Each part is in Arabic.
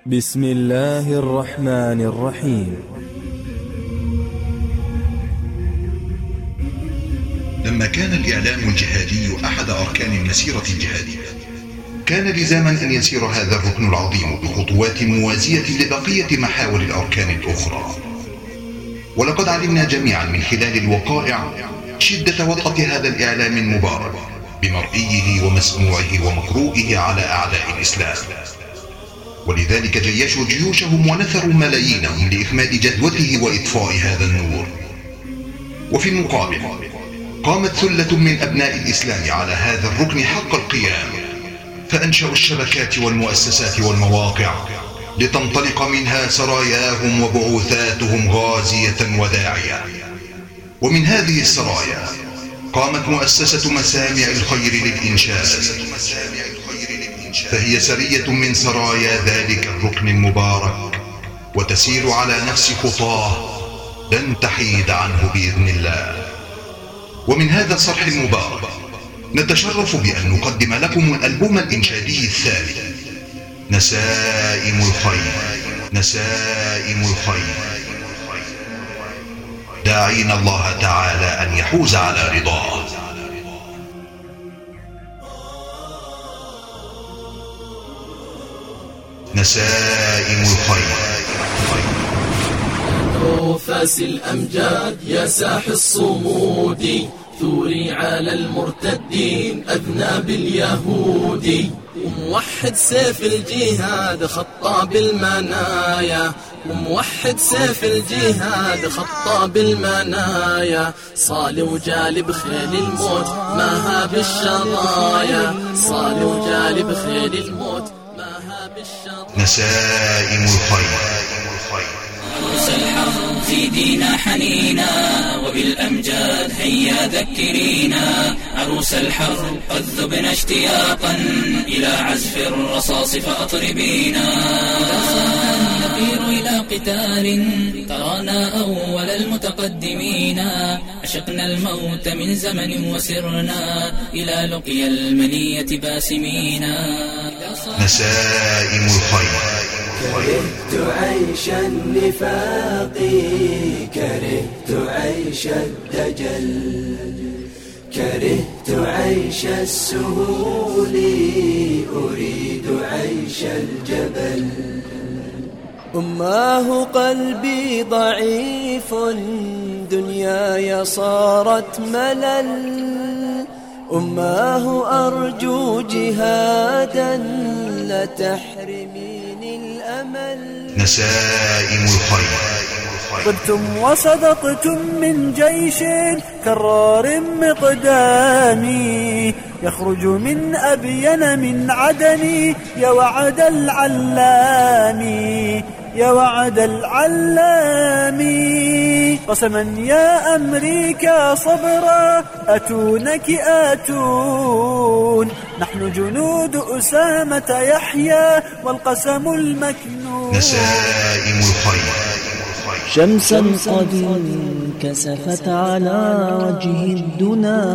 بسم الله الرحمن الرحيم. لما كان الإعلام الجهادي أحد أركان المسيرة الجهادية، كان لزاما أن يسير هذا الركن العظيم بخطوات موازية لبقية محاور الأركان الأخرى. ولقد علمنا جميعا من خلال الوقائع شدة وطأة هذا الإعلام المبارك بمرئيه ومسموعه ومقروئه على أعداء الإسلام، ولذلك جيشوا جيوشهم ونثروا ملايينهم لإخماد جدوته وإطفاء هذا النور. وفي المقابل قامت ثلة من أبناء الإسلام على هذا الركن حق القيام، فأنشأوا الشبكات والمؤسسات والمواقع لتنطلق منها سراياهم وبعوثاتهم غازية وداعية. ومن هذه السرايا قامت مؤسسة مسامع الخير للإنشاد، فهي سرية من سرايا ذلك الركن المبارك، وتسير على نفس خطاه لن تحيد عنه بإذن الله. ومن هذا الصرح المبارك نتشرف بأن نقدم لكم الألبوم الإنشادي الثالث، نسائم الخير. نسائم الخير، داعين الله تعالى أن يحوز على رضاه. نسائم الخير. فاس الأمجاد يا ساح الصمود، ثوري على المرتدين أذناب اليهود، وموحد سيف الجهاد خطاب المنايا، وموحد سيف الجهاد خطاب المنايا، صال وجالب خيل الموت ما هاب الشظايا، صال وجالب خيل الموت ما هاب الشظايا. نسائم الخير. عروس الحرب زيدينا حنينا، وبالأمجاد هيا ذكرينا، عروس الحرب قد ذبنا اشتياقا إلى عزف الرصاص فأطربينا. إذا صاح النفير إلى قتال ترانا أول المتقدمين، عشقنا الموت من زمن وسرنا إلى لقيا المنية باسمين. نسائم الخير. كرهت عيش النفاق، كرهت عيش الدجل، كرهت عيش السهول، أريد عيش الجبل. أماه قلبي ضعيف، دنياي صارت ملل، أماه أرجو جهادا لا تحرميني الأمل. نسائم الخير. طبتم وصدقتم من جيش كرار مقدامي، يخرج من أبين من عدني، يا وعد العلامي، يا وعد العلامي. قسما يا أمريكا صبرا، أتونك آتون، نحن جنود أسامة يحيى والقسم المكنون. نسائم الخير. شمسا قد انكسفت على وجه الدنا،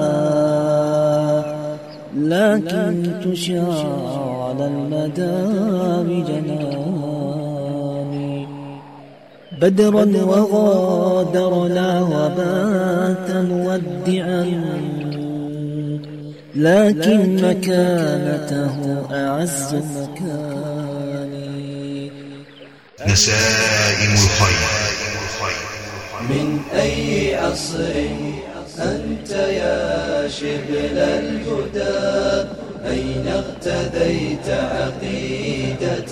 لكن تشاع على المدى بجناني. بدرا وغادرنا وبات مودعا، لكن مكانته أعز مكاني. نسائم الخير. من أي عصر أنت يا شبل الهدى، أين اغتديت عقيدة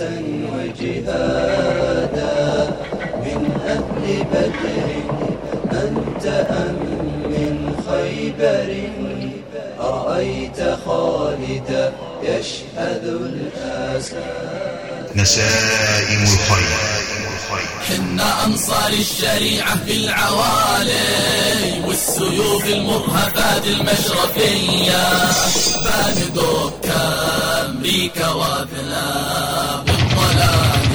وجهادا؟ من أهل بدر أنت أم من خيبر؟ أرأيت خالد يشهد الآسى. نسائم الخير. حنا أنصار الشريعة في العوالي، والسيوف المرهفات المشرفية، باندوك أمريكا وأذناب الضلال،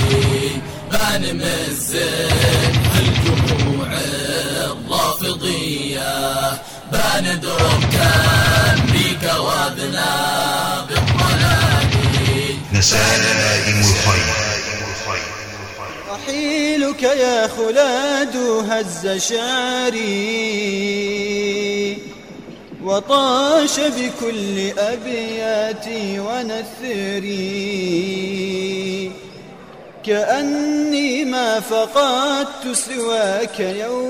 بانمزق الجموع الرافضية، باندوك أمريكا وأذناب الضلال. نسائم الخير. رحيلك يا خلاد هز شعري وطاش بكل أبياتي ونثري، كأني ما فقدت سواك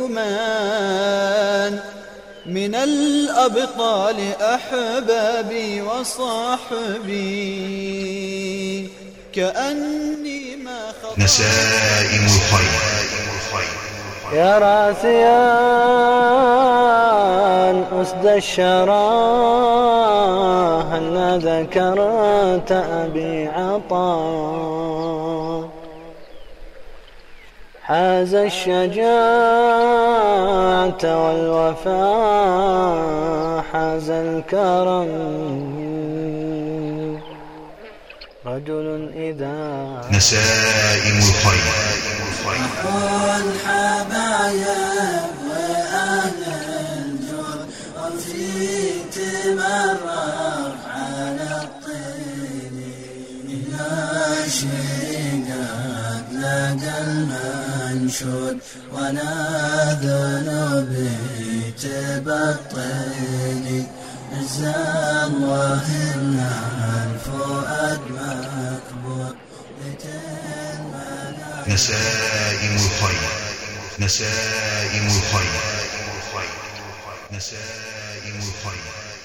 يوما من الأبطال أحبابي وصاحبي، كأني ما خطأت نسائم الخير. يا راسيان أسد الشرى هل ذكرت أبي عطا، حاز الشجاعة والوفاء حاز الكرم، رجل إذا نسائم الخير. الحبايب وأهل الجود وفيك تمرر على الطين، إلى شرقت لدى المنشود ولا ذنوبي تبطني، عز الله إن الفؤاد مكبوت. نسائم الخير. نسائم الخير. نسائم الخير.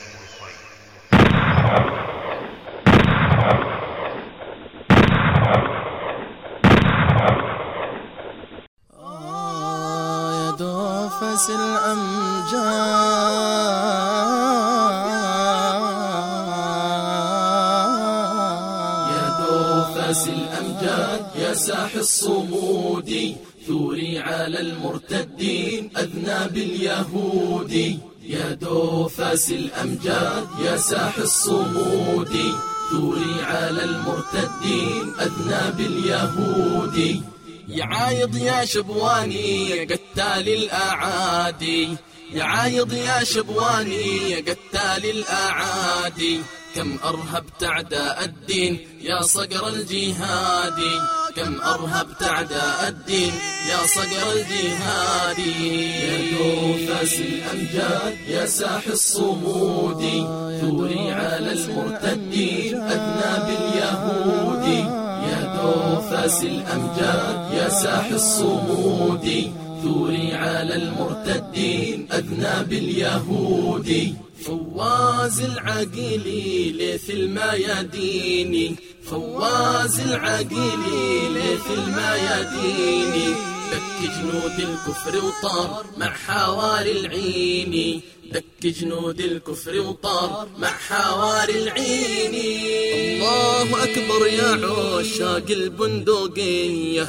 يا دوفس الأمجاد الأمجاد يا ساح الصمود، ثوري على المرتدين أذناب اليهود. يا دوفاس الأمجاد يا ساح الصمود، ثوري على المرتدين أذناب اليهود. يا عايض يا شبواني قتال الأعادي، يا عايض يا شبواني يا قتال الأعادي، كم أرهبت أعداء الدين يا صقر الجهاد، كم أرهبت أعداء الدين يا صقر الجهاد. يا دوفاس الأمجاد يا ساح الصمود، ثوري على المرتدين أذناب اليهود. يا دوفاس الأمجاد يا ساح الصمود، ثوري على المرتدين أذناب اليهود. فواز العقيلي ليث الميادين، فواز العقيلي ليث الميادين، دك جنود الكفر وطار مع حواري العين، دك جنود الكفر وطار مع حواري العين. الله أكبر يا عشاق البندقية،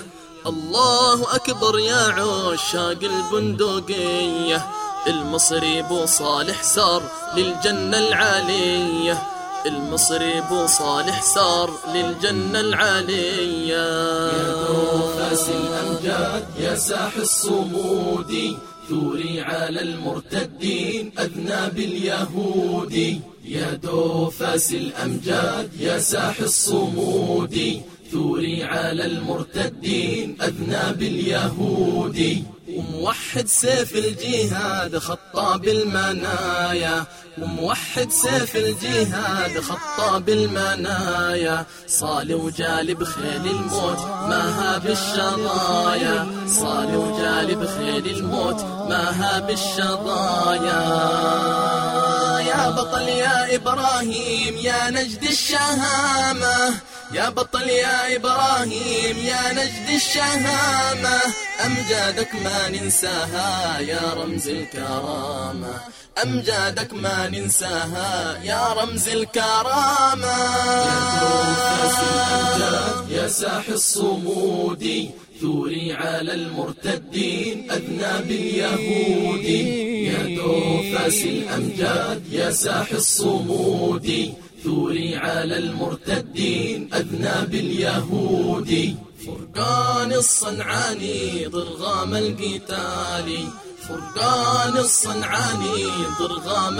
الله أكبر يا عشاق البندقية، المصري بو صالح سار للجنة العالية، المصري بو صالح سار للجنة العالية. يا دوفاس الأمجاد يا ساح الصمود، ثوري على المرتدين أذناب اليهود. يا دوفاس الأمجاد يا ساح الصمود، ثوري على المرتدين أذناب اليهود. وموحد سيف الجهاد خطاب المنايا، وموحد سيف الجهاد خطاب المنايا، صالي وجالب خيل الموت ما هاب الشظايا، صالي وجالب خيل الموت ما هاب الشظايا. يا بطل يا إبراهيم يا نجد الشهامة، يا بطل يا إبراهيم يا نجد الشهامة، أمجادك ما ننساها يا رمز الكرامة، أمجادك ما ننساها يا رمز الكرامة. يا دوفاس الأمجاد يا ساح الصمود، ثوري على المرتدين أذناب اليهود. يا دوفاس الأمجاد يا ساح الصمود، ثوري على المرتدين أذناب اليهود. فرقان الصنعاني ضرغام القتال، فرقان الصنعاني ضرغام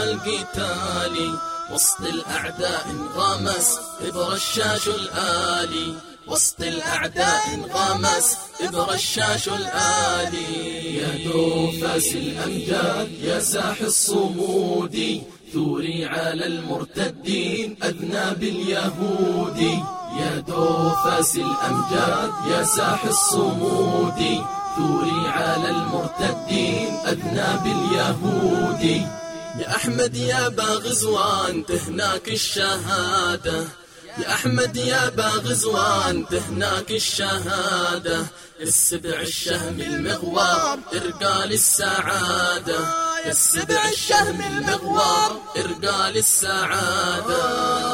القتال، وسط الأعداء انغمس برشاش الآلي، وسط الأعداء انغمس برشاش الآلي. يا دوفاس الأمجاد يا ساح الصمود، ثوري على المرتدين أذناب اليهود. يا دوفاس الأمجاد يا ساح الصمود، ثوري على المرتدين أذناب اليهود. يا أحمد يا باغزوان تهناك الشهادة، يا أحمد يا باغزوان تهناك الشهادة. السبع الشهم المغوار ارقى للسعادة، السبع الشهم المغوار ارقى للسعادة.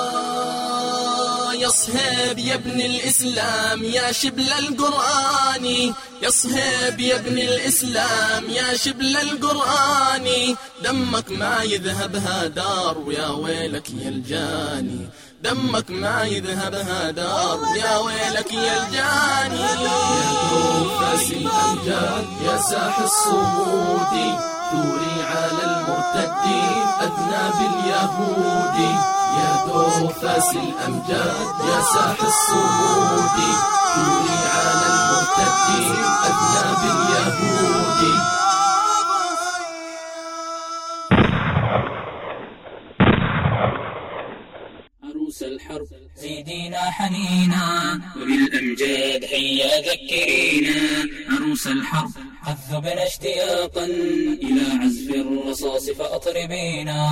يا صهيب يا ابن الإسلام يا شبل القرآن، يا صهيب يا ابن الإسلام يا شبل القرآن. دمك ما يذهب هدار ويا ويلك يا الجاني، دمك ما يذهب هدار يا ويلك يا الجاني. يا دوفاس الأمجاد يا ساح الصمود، ثوري على المرتدين أذناب اليهود. يا دوفاس الأمجاد يا ساح الصمود، ثوري على المرتدين أذناب اليهود. عروس الحرب زيدينا حنينا، وبالأمجاد هيا ذكرينا. عروس الحرب قد ذبنا اشتياقا إلى عزف الرصاص فأطربينا.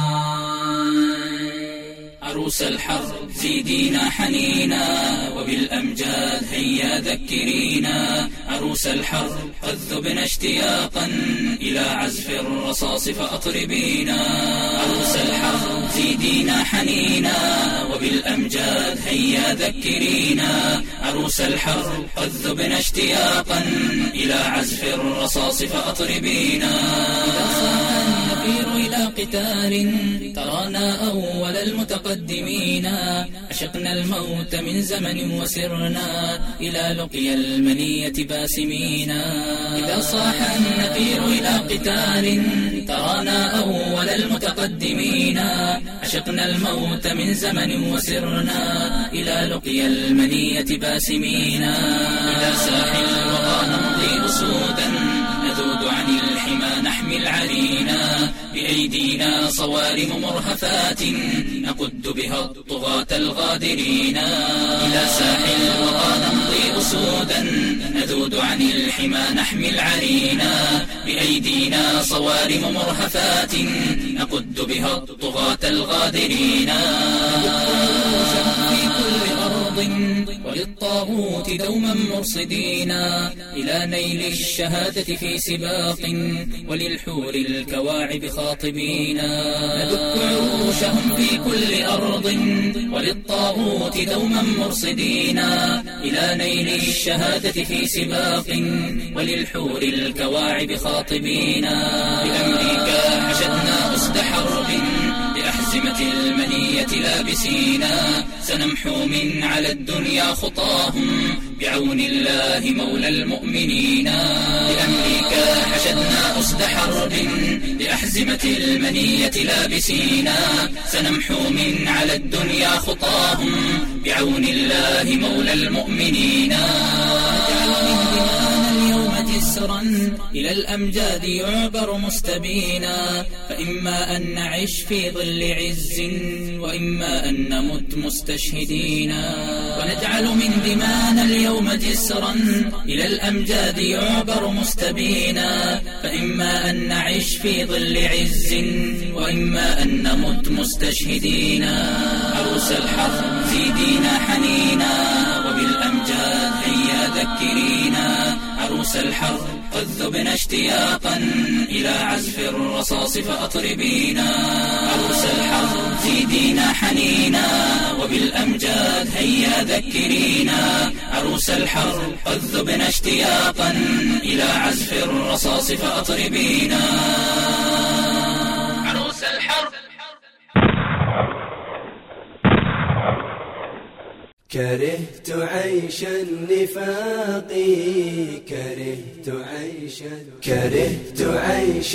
عروس الحرب زيدينا حنينا، وبالأمجاد هيا ذكرينا. عروس الحرب قد ذبنا اشتياقا إلى عزف الرصاص فأطربينا. عروس الحرب زيدينا حنينا، وبالأمجاد هيا ذكرينا. عروس الحرب قد ذبنا اشتياقا إلى عزف الرصاص فأطربينا. إذا صاح النفير إلى قتال ترانا أول المتقدمين، عشقنا الموت من زمن وسرنا إلى لقيا المنية باسمين. إذا صاح النفير إلى قتال ترانا أول المتقدمين، عشقنا الموت من زمن وسرنا إلى لقيا المنية باسمين. إلى ساحل الوغى نمضي أسودا نذود عن الحمى نحمي العرينا. بأيدينا صوارم مرهفات نقد بها الطغاة الغادرين. إلى ساحل الوغى نمضي أسودا نذود عن الحمى نحمي العرينا. بأيدينا صوارم مرهفات نقد بها الطغاة الغادرين. في كل أرض وللطاغوت دوما مرصدين إلى نيل الشهادة في سباق وللحور الكواعب خاطبين. ندك عروشهم في كل أرض وللطاغوت دوما مرصدين إلى نيل الشهادة في سباق وللحور الكواعب خاطبين. بأمريكا حشدنا أسد حرب بأحزمة المنية لابسينا. سنمحو من على الدنيا خطاهم بعون الله مولى المؤمنين. بأمريكا حشدنا أسد حرب بأحزمة المنية لابسينا. سنمحو من على الدنيا خطاهم بعون الله مولى المؤمنين. جسرا إلى الأمجاد يعبر مستبينا. فإما أن نعيش في ظل عز وإما أن نمت مستشهدين. ونجعل من دمانا اليوم جسرا إلى الأمجاد يعبر مستبينا. فإما أن نعيش في ظل عز وإما أن نمت مستشهدين. عروس الحرب زيدينا حنينا، وبالأمجاد هيا ذكرينا. عروس الحرب قد ذبنا اشتياقا إلى عزف الرصاص فأطربينا. عروس الحرب زيدينا حنينا، وبالأمجاد هيا ذكرينا. عروس الحرب قد ذبنا اشتياقا إلى عزف الرصاص فأطربينا. عروس الحرب. كرهت عيش النفاق، كرهت عيش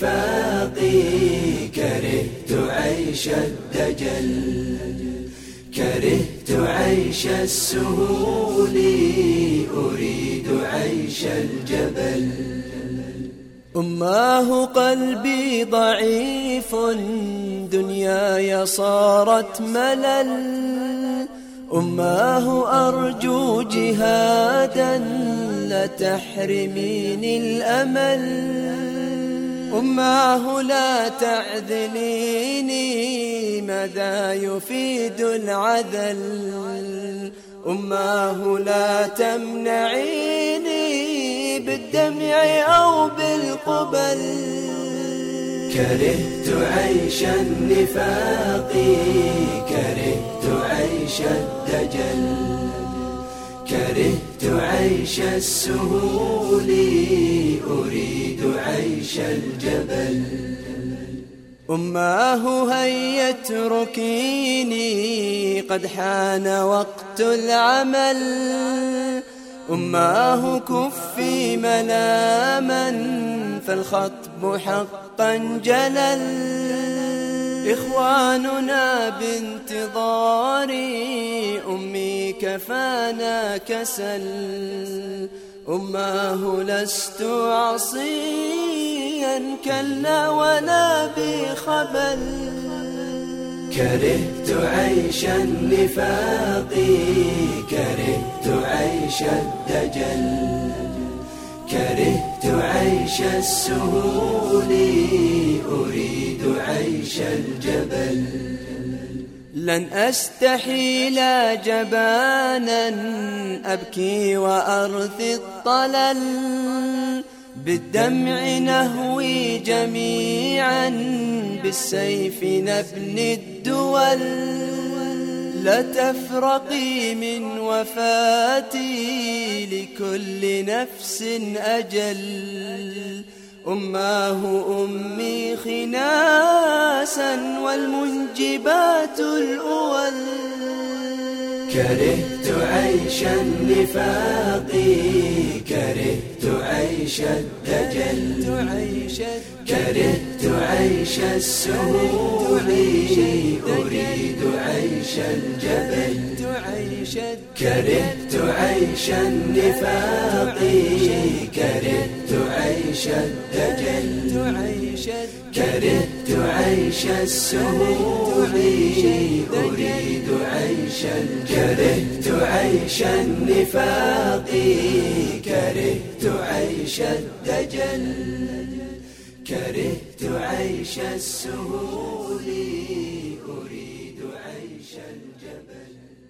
النفاق، كرهت عيش الدجل، كرهت عيش السهول أريد عيش الجبل. أماه قلبي ضعيف دنياي صارت ملل. أماه أرجو جهادا لا تحرميني الأمل. أماه لا تعذليني ماذا يفيد العذل. أماه لا تمنعيني بالدمع أو بالقبل. كرهت عيش النفاق كرهت عيش الدجل. كرهت عيش السهول أريد عيش الجبل. أماه هيا اتركيني قد حان وقت العمل. أماه كفي ملاما فالخطب حقا جلل. إخواننا بانتظاري أمي كفانا كسل. أماه لست عصيا كلا ولا بخبل. كرهت عيش النفاق كرهت عيش الدجل. كرهت عيش السهول أريد عيش الجبل. لن أستحيل جبانا أبكي وأرثي الطلل. بالدمع نهوي جميعا بالسيف نبني الدول. لا تفرقي من وفاتي لكل نفس أجل. أماه أمي خناسا والمنجبات الأول. كرهت عيش النفاق كرهت عيش الدجل. كرهت عيش السهول أريد عيش الجبل. كرهت عيش النفاق كرهت عيش الدجل. كرهت عيش السهول أريد عيش الجبل. كرهت عيش النفاق كرهت عيش الدجل. كرهت عيش السهول أريد عيش الجبل.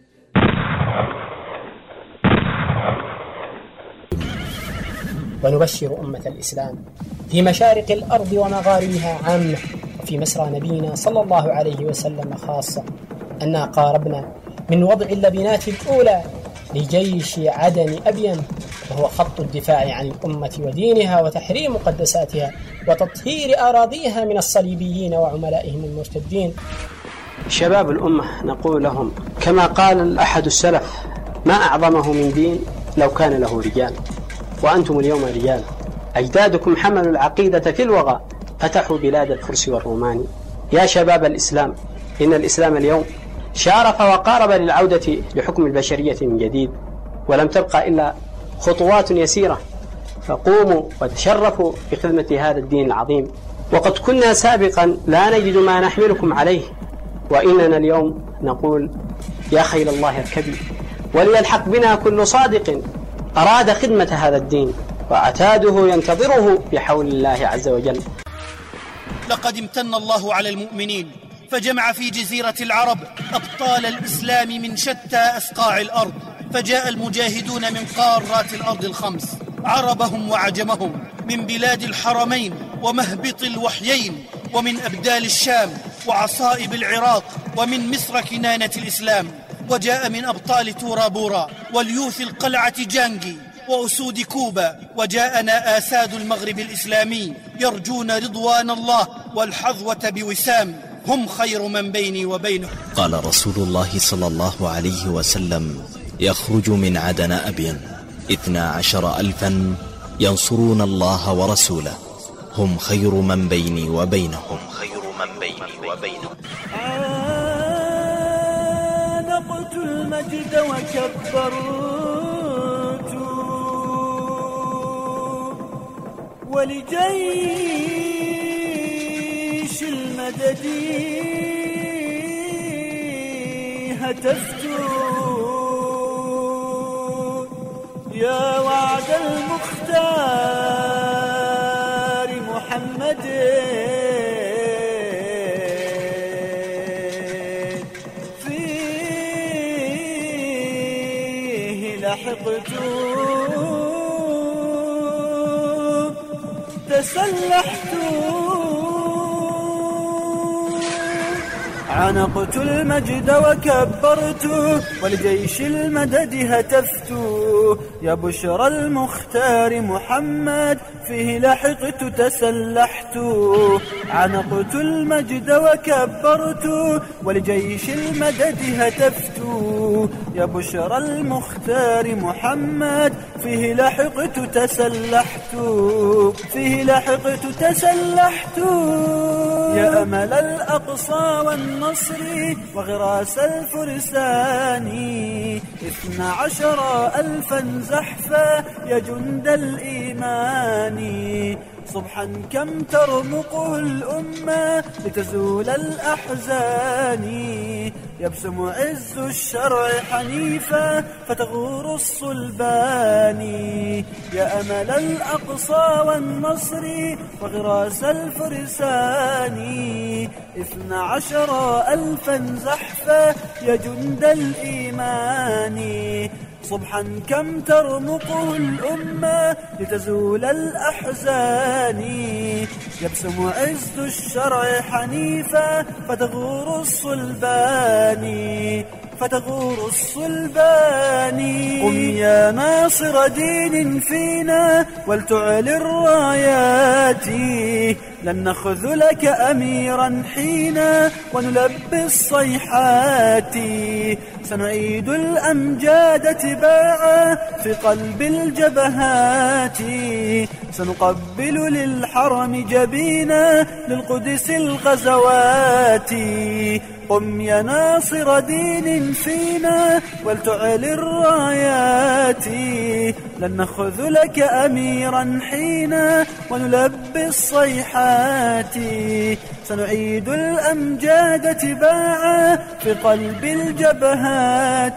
ونبشر أمة الإسلام في مشارق الأرض ومغاربها عامة وفي مسرى نبينا صلى الله عليه وسلم خاصة أننا قاربنا من وضع اللبنات الأولى لجيش عدن أبين، وهو خط الدفاع عن الأمة ودينها وتحرير مقدساتها وتطهير أراضيها من الصليبيين وعملائهم المرتدين. شباب الأمة نقول لهم كما قال أحد السلف: ما أعظمه من دين لو كان له رجال، وأنتم اليوم رجال. أجدادكم حملوا العقيدة في الوغى، فتحوا بلاد الفرس والرومان. يا شباب الإسلام، إن الإسلام اليوم شارف وقارب للعودة لحكم البشرية من جديد، ولم تبقى إلا خطوات يسيرة، فقوموا وتشرفوا بخدمة هذا الدين العظيم. وقد كنا سابقا لا نجد ما نحملكم عليه، وإننا اليوم نقول: يا خيل الله اركبي، وليلحق بنا كل صادق أراد خدمة هذا الدين وعتاده ينتظره بحول الله عز وجل. لقد امتن الله على المؤمنين فجمع في جزيرة العرب أبطال الإسلام من شتى أصقاع الأرض، فجاء المجاهدون من قارات الأرض الخمس، عربهم وعجمهم، من بلاد الحرمين ومهبط الوحيين، ومن أبدال الشام وعصائب العراق، ومن مصر كنانة الإسلام. وجاء من أبطال تورا بورا واليوث القلعة جانجي وأسود كوبا، وجاءنا آساد المغرب الإسلامي يرجون رضوان الله والحظوة بوسام، هم خير من بيني وبينه. قال رسول الله صلى الله عليه وسلم: يخرج من عدن أبين 12,000 ينصرون الله ورسوله، هم خير من بيني وبينهم. المجد وكبرت ولجيش المدد هتفت يا وعد المختار محمد فيه لحقت تسلحت عنقت المجد وكبرت ولجيش المدد هتفت يا بشرى المختار محمد فيه لحقت تسلحت عنقت المجد وكبرت ولجيش المدد هتفت يا بشرى المختار محمد فيه لحقت تسلحت فيه لحقت تسلحت يا أمل الأقصى والنصر وغراس الفرسان 12,000 زحفا يا جند الإيمان صبحا كم ترمقه الأمة لتزول الأحزان يبسم عز الشرع حنيفا فتغور الصلبان يا أمل الأقصى والنصر وغراس الفرسان 12,000 زحفا يا جند الإيمان صبحا كم ترمقه الأمة لتزول الأحزان يبسم عز الشرع حنيفا فتغور الصلبان فتغور الصلبان قم يا ناصر دين فينا ولتعلي الرايات لن نخذلك أميرا حينا ونلبي الصيحات سنعيد الأمجاد تباعا في قلب الجبهات سنقبل للحرم جبينا للقدس الغزوات قم يا ناصر دين فينا ولتعلي الرايات لن نخذلك أميرا حينا ونلبي الصيحات سنعيد الأمجاد تباعا في قلب الجبهات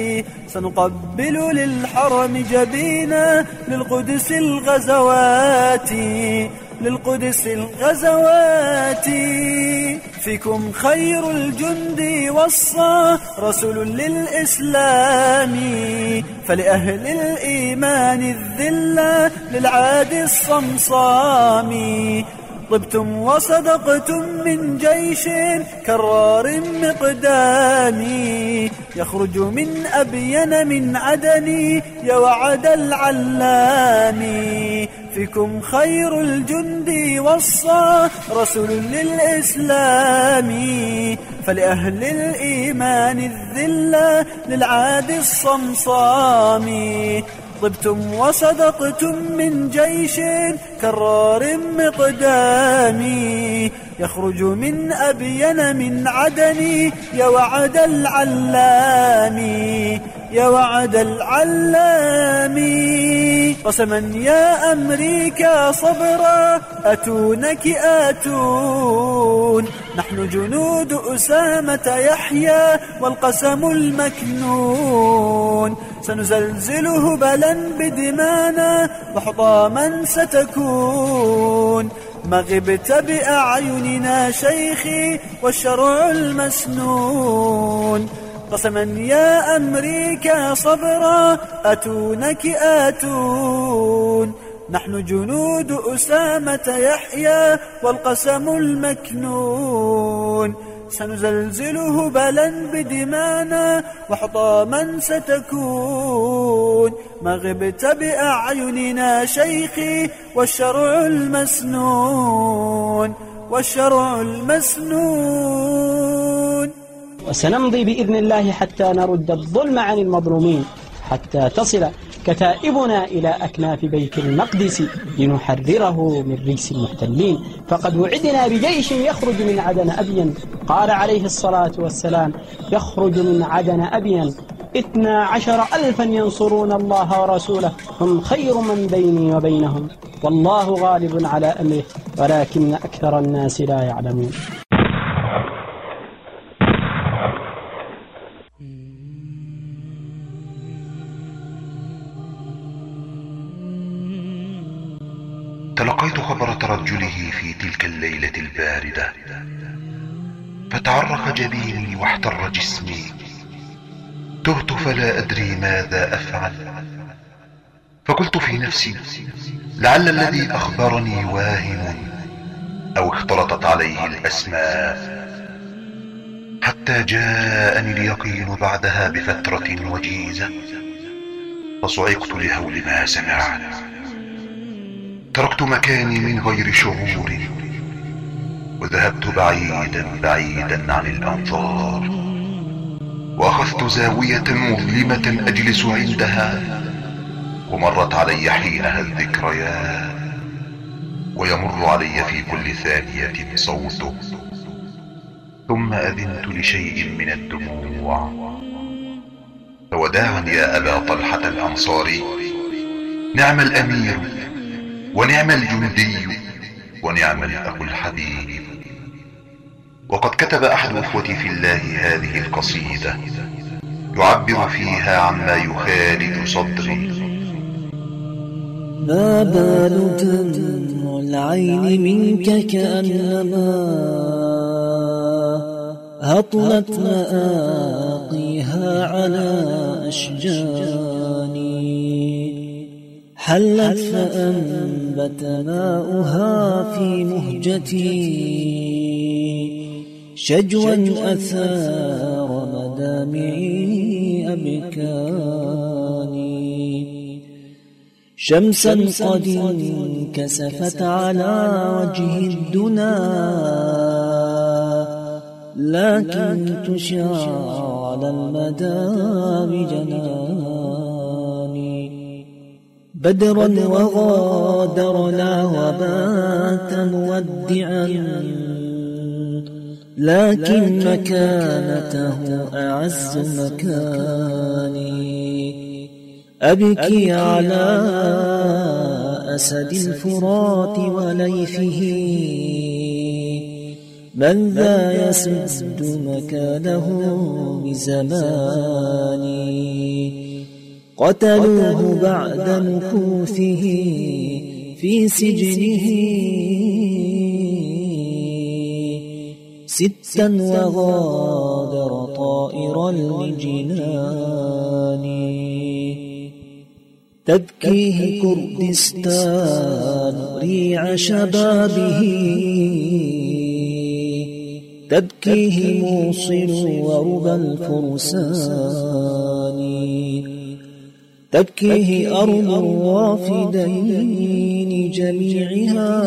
سنقبل للحرم جبينا للقدس الغزوات للقدس الغزوات فيكم خير الجند وصى رسول للإسلام فلأهل الإيمان الذلة للعاد الصمصام طبتم وصدقتم من جيش كرار مقدام يخرج من أبين من عدن يا وعد العلام فيكم خير الجند وصى رسول للإسلام فلأهل الإيمان الذلة للعاد الصمصام طبتم وصدقتم من جيش كرار مقدام يخرج من أبين من عدن يا وعد العلام يا وعد العلام قسما يا أمريكا صبرا أتونك آتون نحن جنود أسامة يحيى والقسم المكنون سنزلزله بلا بدمانا وحطاما ستكون ما غبت بأعيننا شيخي والشرع المسنون قسما يا أمريكا صبرا أتونك آتون نحن جنود أسامة يحيى والقسم المكنون سنزلزله بلا بدمانا وحطاما ستكون ما غبت بأعيننا شيخي والشرع المسنون والشرع المسنون وسنمضي بإذن الله حتى نرد الظلم عن المظلومين حتى تصل كتائبنا إلى أكناف بيت المقدس لنحرره من ريس المحتلين فقد وعدنا بجيش يخرج من عدن أبين قال عليه الصلاة والسلام يخرج من عدن أبين 12,000 ينصرون الله ورسوله هم خير من بيني وبينهم والله غالب على أمره ولكن أكثر الناس لا يعلمون. تلقيت خبر ترجله في تلك الليلة الباردة، فتعرق جبيني واحتر جسمي، تهت فلا أدري ماذا أفعل. فقلت في نفسي لعل الذي أخبرني واهم أو اختلطت عليه الأسماء، حتى جاءني اليقين بعدها بفترة وجيزة، فصعقت لهول ما سمعت. تركت مكاني من غير شعور وذهبت بعيدا بعيدا عن الأنظار، وأخذت زاوية مظلمة أجلس عندها، ومرت علي حينها الذكريات، ويمر علي في كل ثانية صوته، ثم أذنت لشيء من الدموع. فوداعا يا أبا طلحة الأنصاري، نعم الأمير ونعم الجندي ونعم الأخ الحبيب. وقد كتب أحد إخوتي في الله هذه القصيدة يعبر فيها عما يخالد صدري. ما بال دمع العين منك كأنما هطلت مآقيها على أشجاني، حلت فأنبت ماؤها في مهجتي، شجوا أثار مدامعي أبكاني، شمسا قد انكسفت على وجه الدنا، لكن تشع على المدى بجناني، بدرا وغادرنا وبات مودعا، لكن مكانته أعز مكاني، أبكي على أسد الفرات وليثه، من ذا يسد مكانه بزماني، قتلوه بعد مكوثه في سجنه، 6 وغادر طائر الجنان، تبكيه كردستان ريع شبابه، تبكيه موصل وربى الفرسان، تبكيه أرض الرافدين جميعها،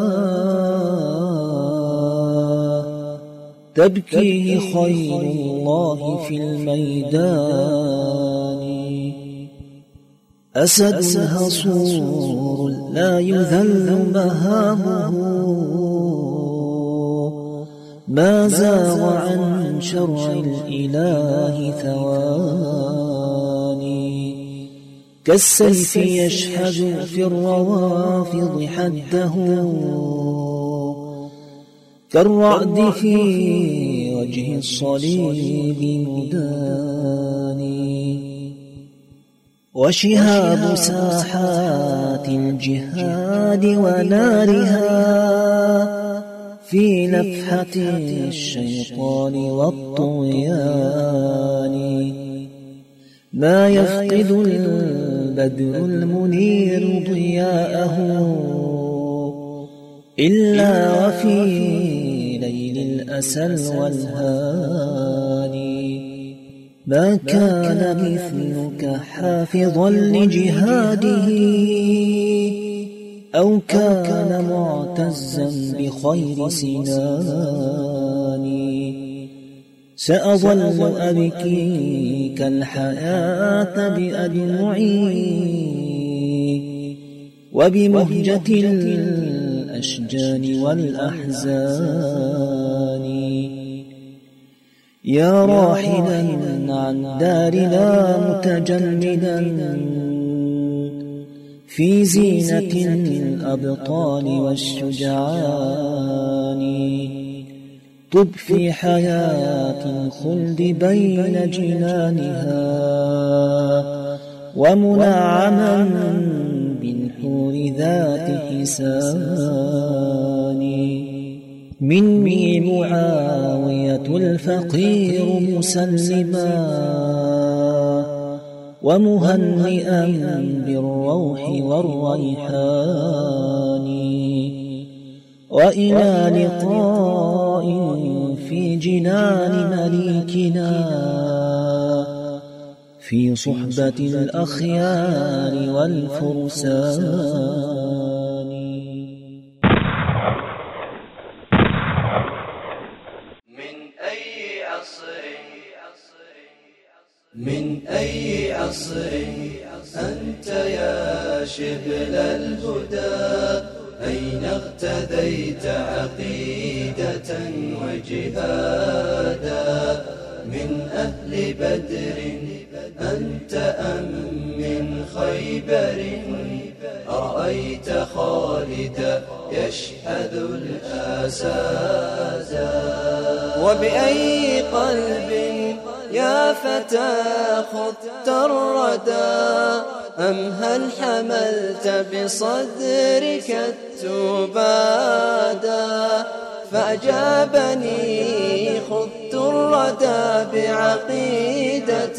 تبكيه خير الله في الميدان، أسد هصور لا يذل مهامه، ما زاغ عن شرع الإله ثواني، كالسيف يشحذ في الروافض حده، كالرعد في وجه الصليب مداني، وشهاب ساحات الجهاد ونارها في نفحة الشيطان والطغيان، ما يفقد البدر المنير ضياءه إلا وفي ليل الأسى والهاني، ما كان مثلك حافظا لجهاده، أو كان معتزا بخير سناني، سأظل أبكيك الحياة بأدمعي، وبمهجة الأشجان والأحزان، يا راحلا عن دارنا متجملا في زينة الأبطال والشجعان، طب في حياة الخلد بين جنانها ومنعما بالحور ذات حسان. مني معاوية الفقير مسلما ومهنئا بالروح والريحان، وإلى لقاء في جنان مليكنا في صحبة الأخيار والفرسان. من أي عصر أنت يا شبل الهدى؟ أين اغتديت عقيدة وجهادا؟ من أهل بدر أنت أم من خيبر؟ أرأيت خالدا يشحذ الأسادا؟ وبأي قلب يا فتى خذت الردى؟ أم هل حملت بصدرك التبادا؟ فأجابني خذت الردى بعقيدة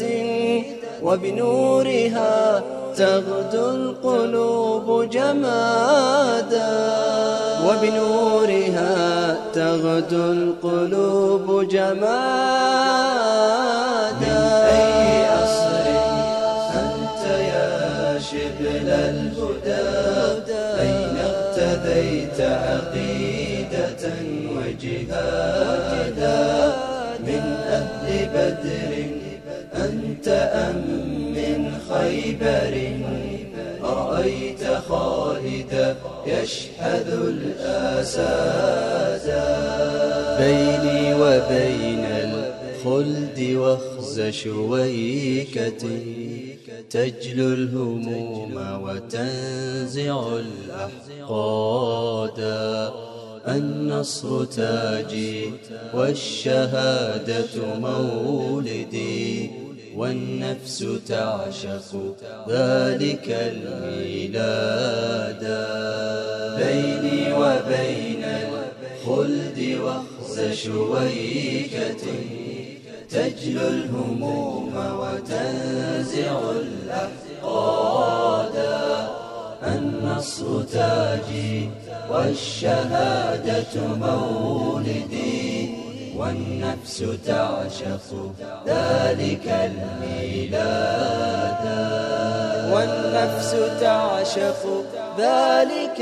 وبنورها تغدو القلوب جمادا، وبنورها تغدو القلوب جمادا. من أي عصر أنت يا شبل الهدى؟ أين اغتديت عقيدة وجهادا؟ من أهل بدر أنت أم من خيبر؟ أرأيت خالدا يشحذ الأسادا؟ بيني وبين الخلد وخز شويكة تجلو الهموم وتنزع الأحقادا. النصر تاجي والشهادة مولدي، والنفس تعشق ذلك الميلادا. بيني وبين الخلد وخز شويكة تجلو الهموم وتنزع الأحقادا. النصر تاجي والشهادة مولدي، والنفس تعشق ذلك الميلادا. والنفس تعشق ذلك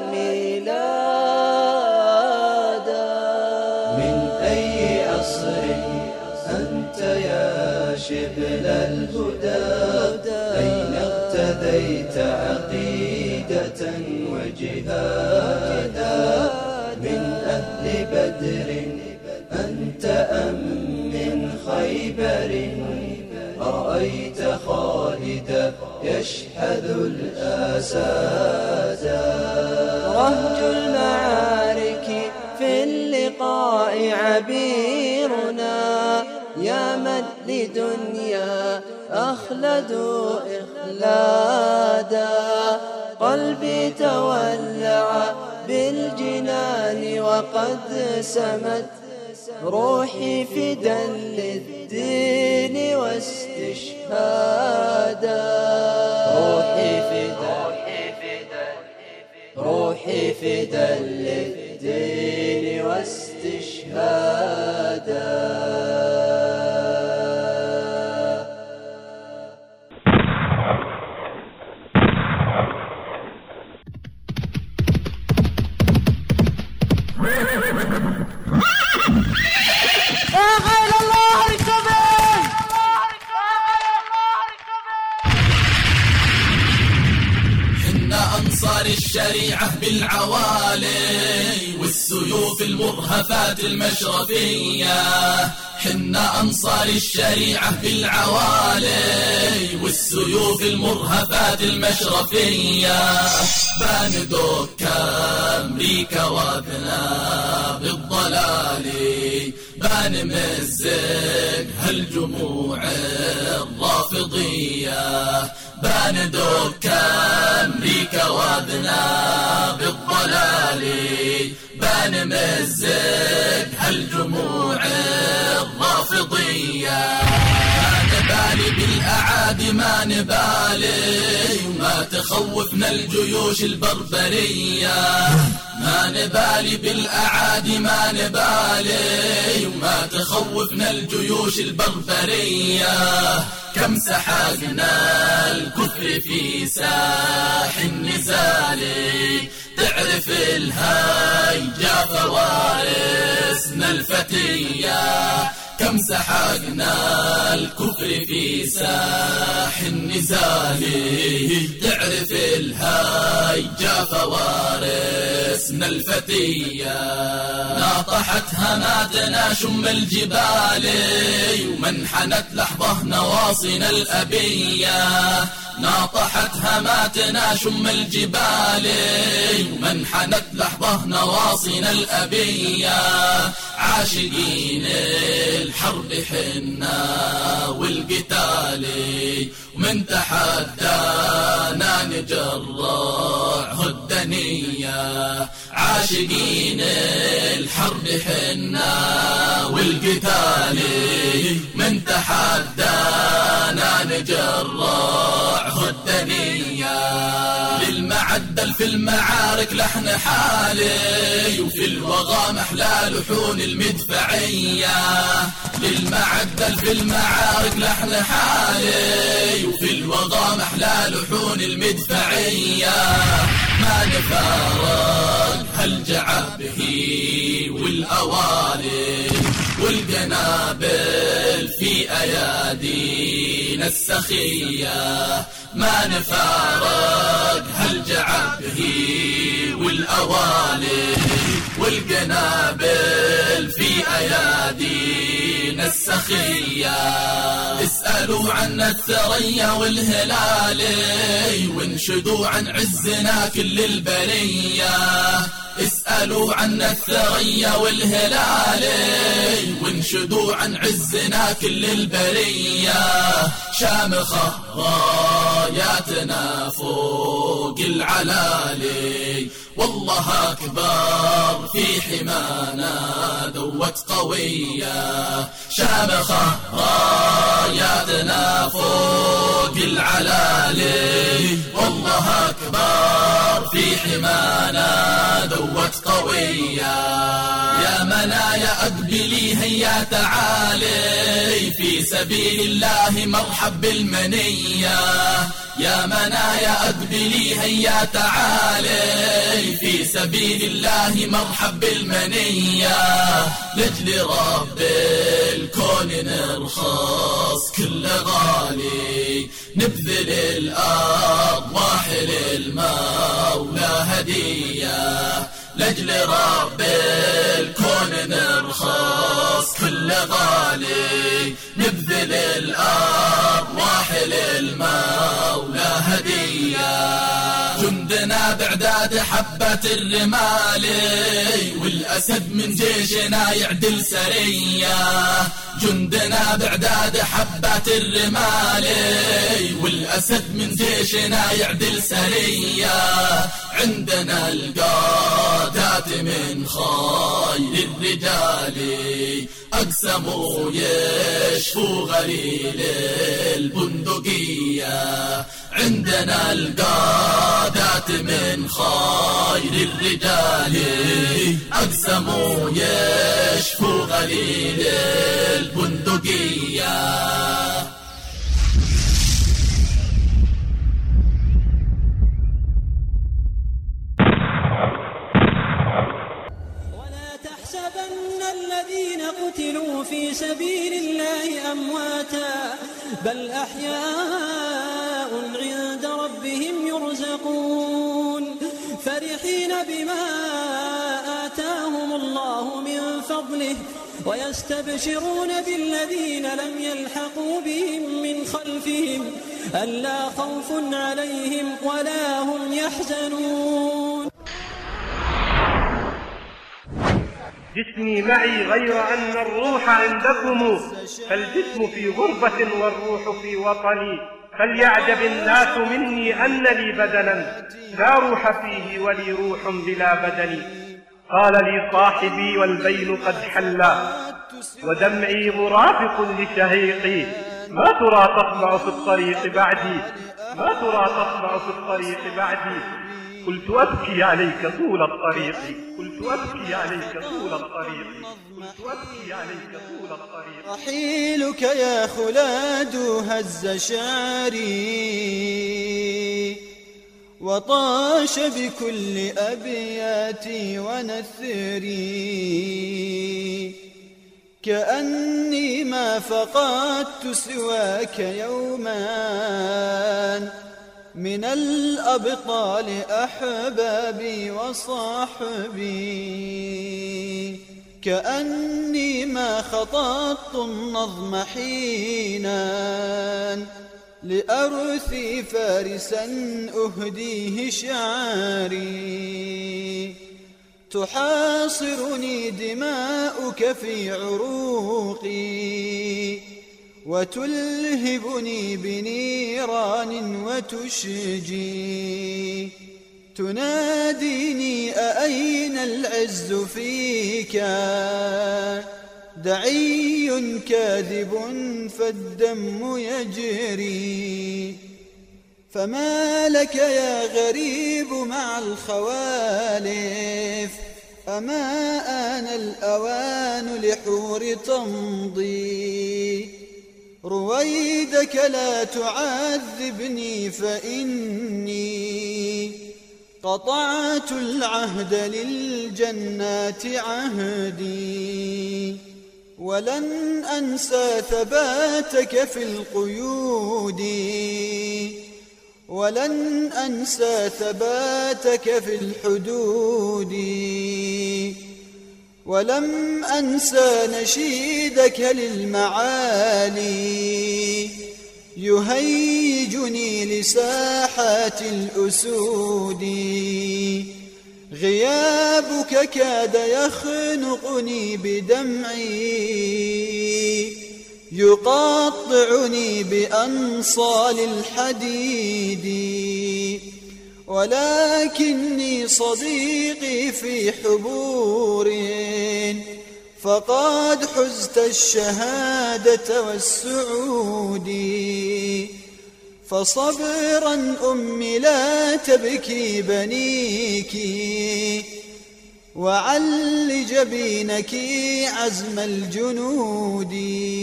الميلادا. من أي عصر أنت يا شبل الهدى؟ أين اغتديت عقيدة وجهادا؟ من أهل بدر أنت أم من خيبر؟ أرأيت خالدا يشحذ الأسادا؟ رهج المعارك في اللقاء عبيرنا، يا من لدنيا أخلدوا إخلادا. قلبي تولع بالجنان وقد سمت روحي فدا للدين واستشهادا. روحي فدا للدين واستشهادا. أنصار الشريعة بالعوالي والسيوف المرهفات المشرفية، حنا أنصار الشريعة بالعوالي والسيوف المرهفات المشرفية، باندوك أمريكا وأذناب الضلال، بنمزق هالجموع الرافضية، باندوك أمريكا وأذناب الضلال، بنمزق هالجموع الرافضية. ما نبالي بالأعادي ما نبالي، وما تخوفنا الجيوش البربرية، ما نبالي بالأعادي ما نبالي، وما تخوفنا الجيوش البربرية. كم سحقنا الكفر في ساح النزال، تعرف الهيجا فوارسنا الفتية، كم سحقنا الكفر في ساح النزال، تعرف الهيجا فوارسنا الفتية. ناطحت هماتنا شم الجبال، ومنحنت لحظة نواصينا الأبية، ناطحت هماتنا شم الجبال، ومنحنت لحظة نواصينا الأبية. عاشقين الحرب حنا والقتال، ومن تحدانا نجرع الدنية. عاشقين الحرب حنا والقتال، من تحدانا نجرع الدنيا. للمعدل في المعارك لحن حالي، وفي الوغى محلى لحون المدفعية. للمعدل في المعارك لحن حالي، وفي الوغى محلى لحون المدفعية. ما نفارق هالجعبه والأوالي، والقنابل في أيادينا السخية. ما نفارق هالجعبه والأوالي، والقنابل في أيادينا السخية. اسألوا عن الثريا والهلالي، وانشدوا عن عزنا كل البرية. اسألوا عن الثريا والهلالي، وانشدوا عن عزنا كل البرية. شامخة راياتنا فوق العلالي، والله أكبر في حمانا دوت قوية. شامخة راياتنا فوق العلالي، والله أكبر في حمانا دوت قوية. يا منايا أقبلي هيا تعالي، في سبيل الله مرحب بالمنية. يا منايا أقبلي هيا تعالي، في سبيل الله مرحب بالمنية. لجل رب الكون نرخص كل غالي، نبذل الأرواح للمولى هدية. لجل رب الكون نرخص كل غالي، نبذل الأرواح للمولى هدية. جندنا بعداد حبة الرمال، والأسد من جيشنا يعدل سرية. جندنا بعداد حبة الرمال، والأسد من جيشنا يعدل سرية. عندنا القادات من خير الرجال، أقسموا يشفوا غليل البندقية. عندنا القادات من خير الرجال، أقسموا يشفوا غليل البندقية. الذين قتلوا في سبيل الله أمواتا، بل أحياء عند ربهم يرزقون، فرحين بما آتاهم الله من فضله، ويستبشرون بالذين لم يلحقوا بهم من خلفهم ألا خوف عليهم ولا هم يحزنون. جسمي معي غير أن الروح عندكم، فالجسم في غربة والروح في وطني. فليعجب الناس مني أن لي بدنا لا روح فيه ولي روح بلا بدن. قال لي صاحبي والبين قد حلا ودمعي مرافق لشهيقي، ما ترى تطمع في الطريق بعدي، ما ترى تطمع في الطريق بعدي. قلت أبكي عليك طول الطريق، قلت أبكي عليك طول الطريق، قلت أبكي عليك طول الطريق. رحيلك يا خلاد هز شعري وطاش بكل أبياتي ونثري، كأني ما فقدت سواك يوما من الأبطال أحبابي وصاحبي، كأني ما خططت النظم حينا لأرثي فارسا أهديه شعري. تحاصرني دماؤك في عروقي وتلهبني بنيران وتشجي، تناديني أأين العز فيك، دعي كاذب فالدم يجري. فما لك يا غريب مع الخوالف، أما آن الأوان لحور تمضي. رويدك لا تعذبني فإني قطعت العهد للجنات عهدي، ولن أنسى ثباتك في القيود، ولن أنسى ثباتك في الحدود، ولم أنسى نشيدك للمعالي يهيجني لساحات الأسود. غيابك كاد يخنقني بدمعي، يقطعني بأنصال الحديد، ولكني صديقي في حبور فقد حزت الشهادة والسعود. فصبرا أمي لا تبكي بنيك، وعل جبينك عزم الجنود.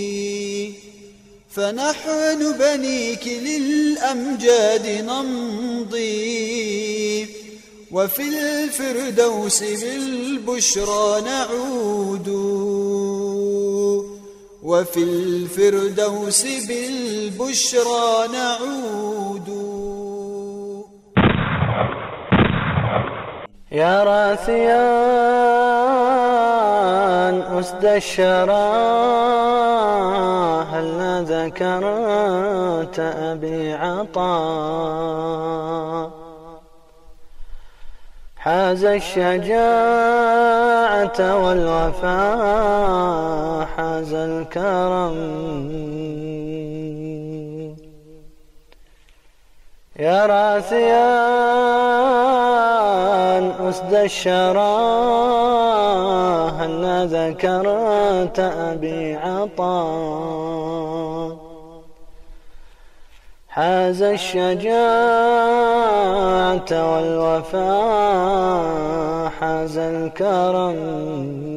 فنحن بنيك للأمجاد نمضي، وفي الفردوس بالبشرى نعود، وفي الفردوس بالبشرى نعود. يا راسيان أسد الشرى هل ذكرت أبي عطاء، حاز الشجاعة والوفاء حاز الكرم. يا راسيان أسد الشرى هل ذكرت أبي عطاء، حاز الشجاعة والوفاء حاز الكرم.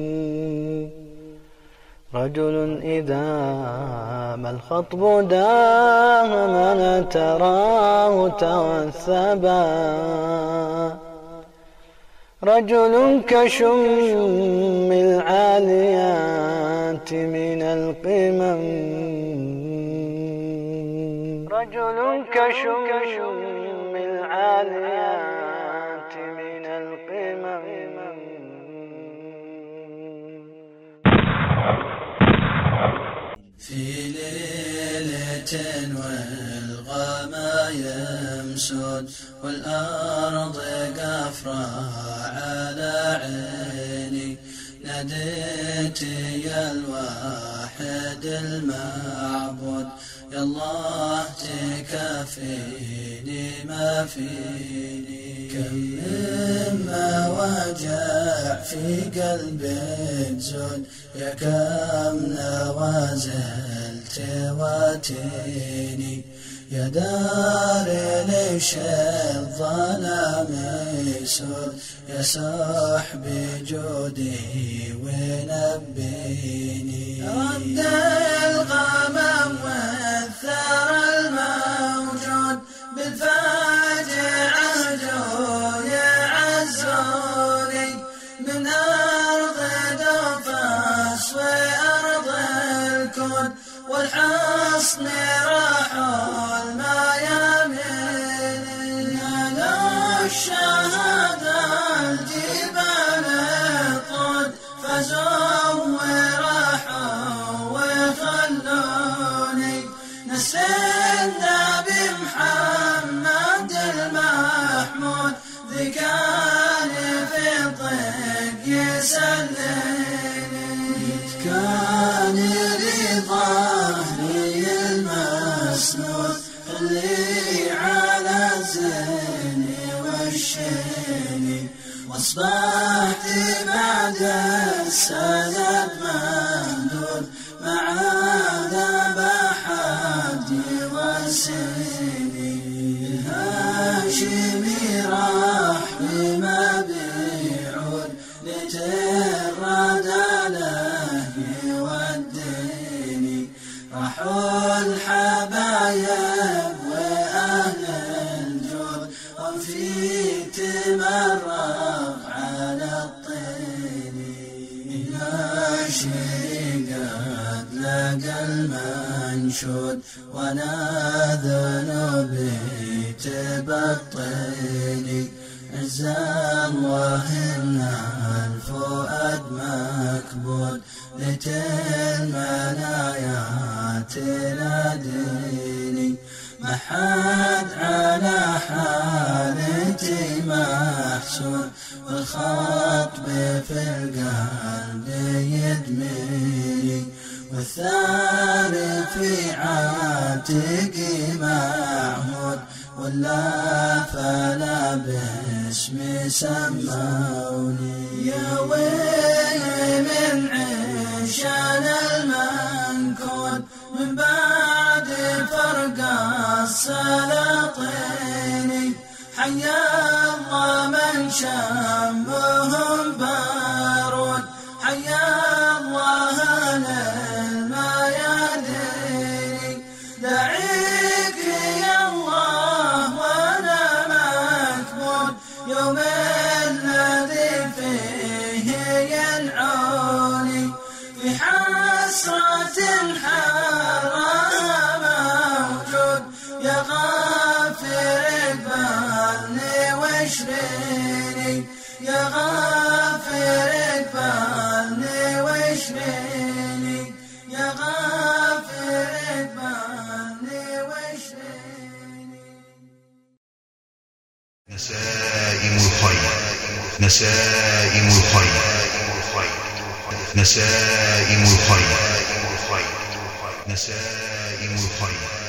رجل إذا ما الخطب داهم تراه توثبا، رجل كشم العاليات من القمم، رجل كشم العاليات من القمم. والغمايم سود والأرض قفرة على عيني ناديت يا الواحد المعبود يا الله تكفيني ما فيني كم مما وجع في قلبي تزود يا كم نوازل تواتيني يا دار ليش الظلام يسود يا صاحبي جودي ونبيني رد الغمام والثار الموجود بالفاجعة جو يعزوني من أرض دوفاس وأرض الكون والحصن راحوا الميامين نالوا الشهادة الجبال الطود فازوا وراحوا وخلوني نسينا بمحمد المحمود ذي كان في الضيق يسليني كان لي ظهري المسنود اللي على زيني والشيني واصبحت بعد السند ممدود مع ذبح يواسيني الهاشمي راح بما بيعود لترد له يوديني راحوا الحبايب وأهل الجود وفي تمرق على الطين الهاشمي قد لقى المنشود وانا ذنوبي تبطيني عز الله ان الفؤاد مكبود لتلمنايا تناديني ما حد على حالتي محسود والخطب في القلب يدميني والثار في عاتقي معهود ولا فلا باسمي سموني يا ويلي من عشان المنكود من بعد فرق السلاطين حيا الله من شمهم بارود حيا الله للميادين دعيك يا الله وانا مكبود يوم الذي فيه ينعوني في حسرة حرام موجود يا غافر اقبلني واشريني يا غافر اقبلني واشريني يا غافر اقبلني واشريني نسائم الخير نسائم الخير نسائم الخير نسائم الخير